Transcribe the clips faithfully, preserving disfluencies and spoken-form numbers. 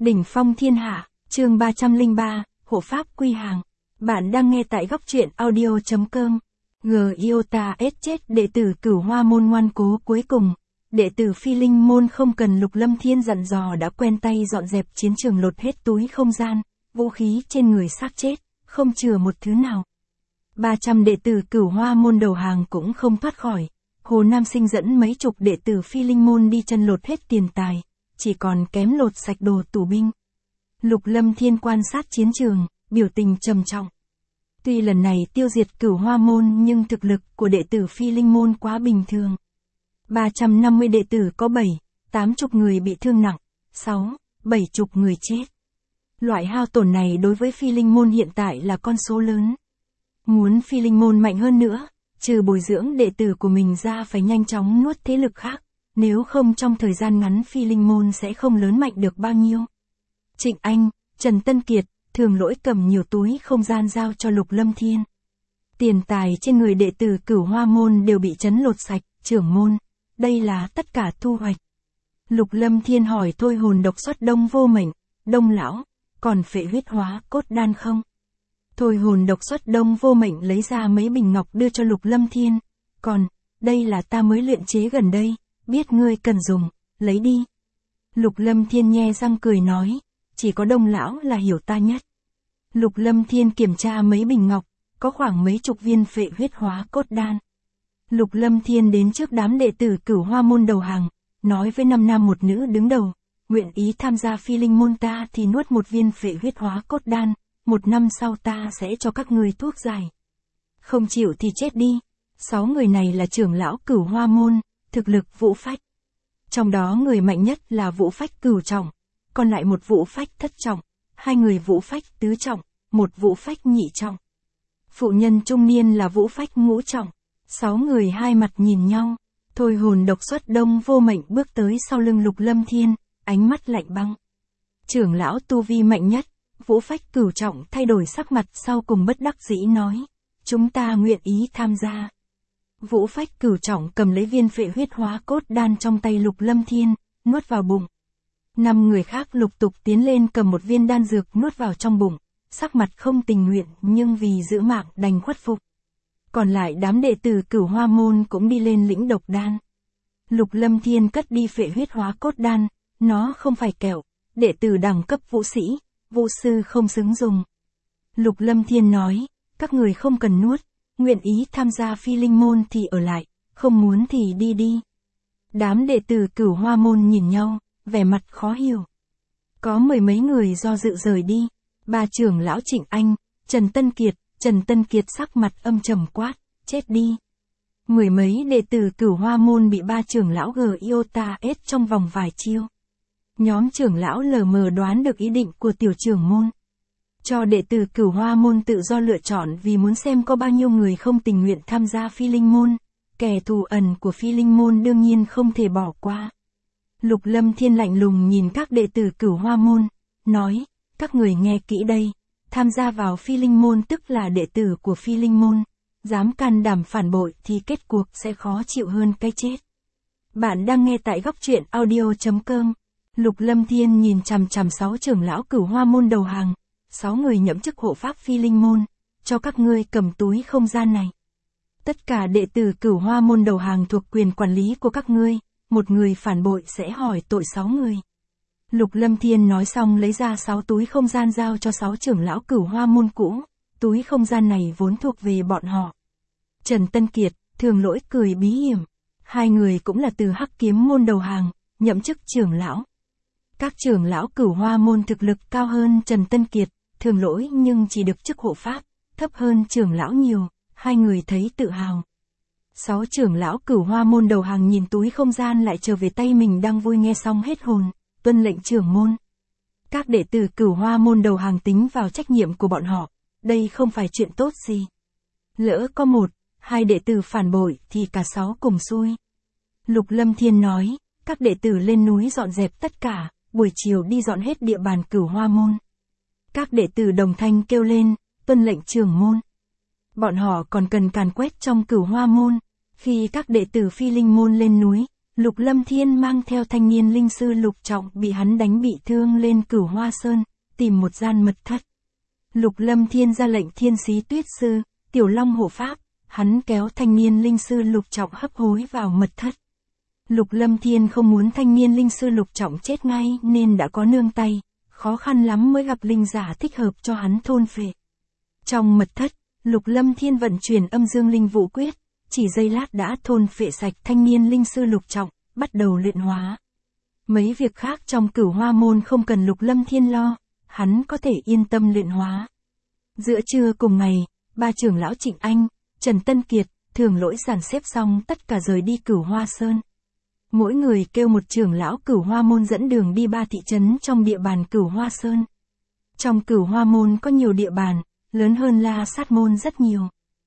Đỉnh phong thiên hạ, chương ba trăm lẻ ba, hộ pháp quy hàng. Bạn đang nghe tại góc truyện audio chấm com. G Iota S chết đệ tử Cửu Hoa môn ngoan cố cuối cùng. Đệ tử Phi Linh môn không cần Lục Lâm Thiên dặn dò đã quen tay dọn dẹp chiến trường, lột hết túi không gian, vũ khí trên người xác chết, không chừa một thứ nào. ba trăm đệ tử Cửu Hoa môn đầu hàng cũng không thoát khỏi. Hồ Nam Sinh dẫn mấy chục đệ tử Phi Linh môn đi chân lột hết tiền tài, chỉ còn kém lột sạch đồ tù binh. Lục Lâm Thiên quan sát chiến trường, biểu tình trầm trọng. Tuy lần này tiêu diệt Cửu Hoa môn nhưng thực lực của đệ tử Phi Linh môn quá bình thường. ba trăm năm mươi đệ tử có bảy, tám chục người bị thương nặng, sáu, bảy chục người chết. Loại hao tổn này đối với Phi Linh môn hiện tại là con số lớn. Muốn Phi Linh môn mạnh hơn nữa, trừ bồi dưỡng đệ tử của mình ra phải nhanh chóng nuốt thế lực khác, nếu không trong thời gian ngắn Phi Linh môn sẽ không lớn mạnh được bao nhiêu. Trịnh Anh, Trần Tân Kiệt, Thường Lỗi cầm nhiều túi không gian giao cho Lục Lâm Thiên. Tiền tài trên người đệ tử Cửu Hoa môn đều bị trấn lột sạch, trưởng môn, đây là tất cả thu hoạch. Lục Lâm Thiên hỏi thôi hồn độc xuất Đông vô mệnh, Đông lão, còn phệ huyết hóa cốt đan không? Thôi hồn độc xuất Đông vô mệnh lấy ra mấy bình ngọc đưa cho Lục Lâm Thiên, còn, đây là ta mới luyện chế gần đây, biết ngươi cần dùng, lấy đi. Lục Lâm Thiên nhe răng cười nói, chỉ có Đông lão là hiểu ta nhất. Lục Lâm Thiên kiểm tra mấy bình ngọc, có khoảng mấy chục viên phệ huyết hóa cốt đan. Lục Lâm Thiên đến trước đám đệ tử Cửu Hoa môn đầu hàng, nói với năm nam một nữ đứng đầu, nguyện ý tham gia Phi Linh môn ta thì nuốt một viên phệ huyết hóa cốt đan, một năm sau ta sẽ cho các người thuốc giải. Không chịu thì chết đi. Sáu người này là trưởng lão Cửu Hoa môn, thực lực vũ phách. Trong đó người mạnh nhất là vũ phách cửu trọng, còn lại một vũ phách thất trọng, hai người vũ phách tứ trọng, một vũ phách nhị trọng. Phụ nhân trung niên là vũ phách ngũ trọng. Sáu người hai mặt nhìn nhau, thôi hồn độc xuất Đông vô mệnh bước tới sau lưng Lục Lâm Thiên, ánh mắt lạnh băng. Trưởng lão tu vi mạnh nhất, vũ phách cửu trọng thay đổi sắc mặt sau cùng bất đắc dĩ nói, chúng ta nguyện ý tham gia. Vũ phách cửu trọng cầm lấy viên phệ huyết hóa cốt đan trong tay Lục Lâm Thiên, nuốt vào bụng. Năm người khác lục tục tiến lên cầm một viên đan dược nuốt vào trong bụng, sắc mặt không tình nguyện nhưng vì giữ mạng đành khuất phục. Còn lại đám đệ tử Cửu Hoa môn cũng đi lên lĩnh độc đan. Lục Lâm Thiên cất đi phệ huyết hóa cốt đan, nó không phải kẹo, đệ tử đẳng cấp vũ sĩ, vũ sư không xứng dùng. Lục Lâm Thiên nói, các người không cần nuốt, nguyện ý tham gia Phi Linh môn thì ở lại, không muốn thì đi đi. Đám đệ tử Cửu Hoa môn nhìn nhau, vẻ mặt khó hiểu. Có mười mấy người do dự rời đi, ba trưởng lão Trịnh Anh, Trần Tân Kiệt, Trần Tân Kiệt sắc mặt âm trầm quát, chết đi. Mười mấy đệ tử Cửu Hoa môn bị ba trưởng lão G Iota S trong vòng vài chiêu. Nhóm trưởng lão lờ mờ đoán được ý định của tiểu trưởng môn. Cho đệ tử Cửu Hoa môn tự do lựa chọn vì muốn xem có bao nhiêu người không tình nguyện tham gia Phi Linh môn. Kẻ thù ẩn của Phi Linh môn đương nhiên không thể bỏ qua. Lục Lâm Thiên lạnh lùng nhìn các đệ tử Cửu Hoa môn, nói, các người nghe kỹ đây, tham gia vào Phi Linh môn tức là đệ tử của Phi Linh môn, dám can đảm phản bội thì kết cuộc sẽ khó chịu hơn cái chết. Bạn đang nghe tại góc truyện audio chấm com. Lục Lâm Thiên nhìn chằm chằm sáu trưởng lão Cửu Hoa môn đầu hàng, sáu người nhậm chức hộ pháp Phi Linh môn, cho các ngươi cầm túi không gian này. Tất cả đệ tử Cửu Hoa môn đầu hàng thuộc quyền quản lý của các ngươi, một người phản bội sẽ hỏi tội sáu người. Lục Lâm Thiên nói xong lấy ra sáu túi không gian giao cho sáu trưởng lão Cửu Hoa môn cũ, túi không gian này vốn thuộc về bọn họ. Trần Tân Kiệt, Thường Lỗi cười bí hiểm, hai người cũng là từ Hắc Kiếm môn đầu hàng, nhậm chức trưởng lão. Các trưởng lão Cửu Hoa môn thực lực cao hơn Trần Tân Kiệt, Thường Lỗi nhưng chỉ được chức hộ pháp, thấp hơn trưởng lão nhiều, hai người thấy tự hào. Sáu trưởng lão Cửu Hoa môn đầu hàng nhìn túi không gian lại trở về tay mình đang vui nghe xong hết hồn, tuân lệnh trưởng môn. Các đệ tử Cửu Hoa môn đầu hàng tính vào trách nhiệm của bọn họ, đây không phải chuyện tốt gì. Lỡ có một, hai đệ tử phản bội thì cả sáu cùng xui. Lục Lâm Thiên nói, các đệ tử lên núi dọn dẹp tất cả, buổi chiều đi dọn hết địa bàn Cửu Hoa môn. Các đệ tử đồng thanh kêu lên, tuân lệnh trưởng môn. Bọn họ còn cần càn quét trong Cửu Hoa môn, khi các đệ tử Phi Linh môn lên núi, Lục Lâm Thiên mang theo thanh niên linh sư Lục Trọng bị hắn đánh bị thương lên Cửu Hoa Sơn, tìm một gian mật thất. Lục Lâm Thiên ra lệnh Thiên Sĩ Tuyết Sư, Tiểu Long hộ pháp, hắn kéo thanh niên linh sư Lục Trọng hấp hối vào mật thất. Lục Lâm Thiên không muốn thanh niên linh sư Lục Trọng chết ngay nên đã có nương tay, khó khăn lắm mới gặp linh giả thích hợp cho hắn thôn phệ. Trong mật thất, Lục Lâm Thiên vận chuyển âm dương linh vũ quyết, chỉ giây lát đã thôn phệ sạch thanh niên linh sư Lục Trọng, bắt đầu luyện hóa. Mấy việc khác trong Cửu Hoa môn không cần Lục Lâm Thiên lo, hắn có thể yên tâm luyện hóa. Giữa trưa cùng ngày, ba trưởng lão Trịnh Anh, Trần Tân Kiệt, Thường Lỗi dàn xếp xong tất cả rời đi Cửu Hoa Sơn. Mỗi người kêu một trưởng lão Cửu Hoa môn dẫn đường đi ba thị trấn trong địa bàn Cửu Hoa Sơn. Trong Cửu Hoa môn có nhiều địa bàn, lớn hơn La Sát môn rất nhiều.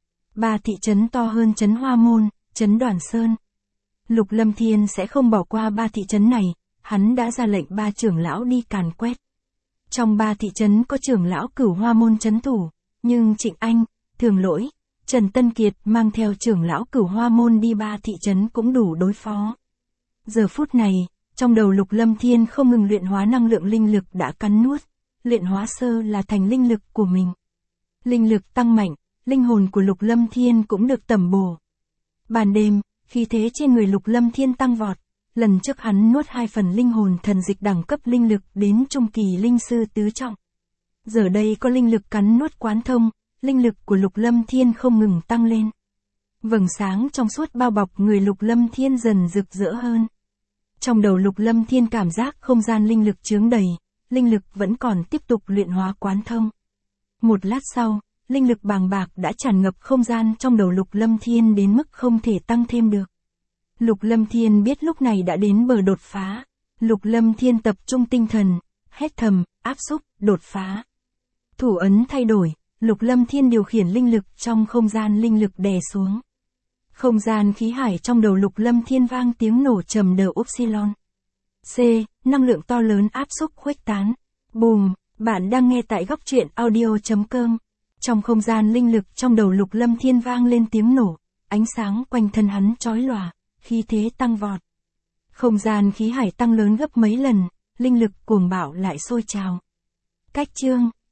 Ba thị trấn to hơn trấn Hoa môn, trấn Đoàn Sơn. Lục Lâm Thiên sẽ không bỏ qua ba thị trấn này, hắn đã ra lệnh ba trưởng lão đi càn quét. Trong ba thị trấn có trưởng lão Cửu Hoa môn trấn thủ, nhưng Trịnh Anh, Thường Lỗi, Trần Tân Kiệt mang theo trưởng lão Cửu Hoa môn đi ba thị trấn cũng đủ đối phó. Giờ phút này, trong đầu Lục Lâm Thiên không ngừng luyện hóa năng lượng linh lực đã cắn nuốt, luyện hóa sơ là thành linh lực của mình. Linh lực tăng mạnh, linh hồn của Lục Lâm Thiên cũng được tẩm bổ. Ban đêm, khí thế trên người Lục Lâm Thiên tăng vọt, lần trước hắn nuốt hai phần linh hồn thần dịch đẳng cấp linh lực đến trung kỳ linh sư tứ trọng. Giờ đây có linh lực cắn nuốt quán thông, linh lực của Lục Lâm Thiên không ngừng tăng lên. Vầng sáng trong suốt bao bọc người Lục Lâm Thiên dần rực rỡ hơn. Trong đầu Lục Lâm Thiên cảm giác không gian linh lực chướng đầy, linh lực vẫn còn tiếp tục luyện hóa quán thông. Một lát sau, linh lực bàng bạc đã tràn ngập không gian trong đầu Lục Lâm Thiên đến mức không thể tăng thêm được. Lục Lâm Thiên biết lúc này đã đến bờ đột phá. Lục Lâm Thiên tập trung tinh thần, hét thầm, áp xúc, đột phá. Thủ ấn thay đổi, Lục Lâm Thiên điều khiển linh lực trong không gian linh lực đè xuống. Không gian khí hải trong đầu Lục Lâm Thiên vang tiếng nổ trầm đờ upsilon. C, năng lượng to lớn áp xúc khuếch tán. Bùm, bạn đang nghe tại góc truyện audio chấm com. Trong không gian linh lực trong đầu Lục Lâm Thiên vang lên tiếng nổ, ánh sáng quanh thân hắn chói lòa, khí thế tăng vọt. Không gian khí hải tăng lớn gấp mấy lần, linh lực cuồng bạo lại sôi trào. Cách chương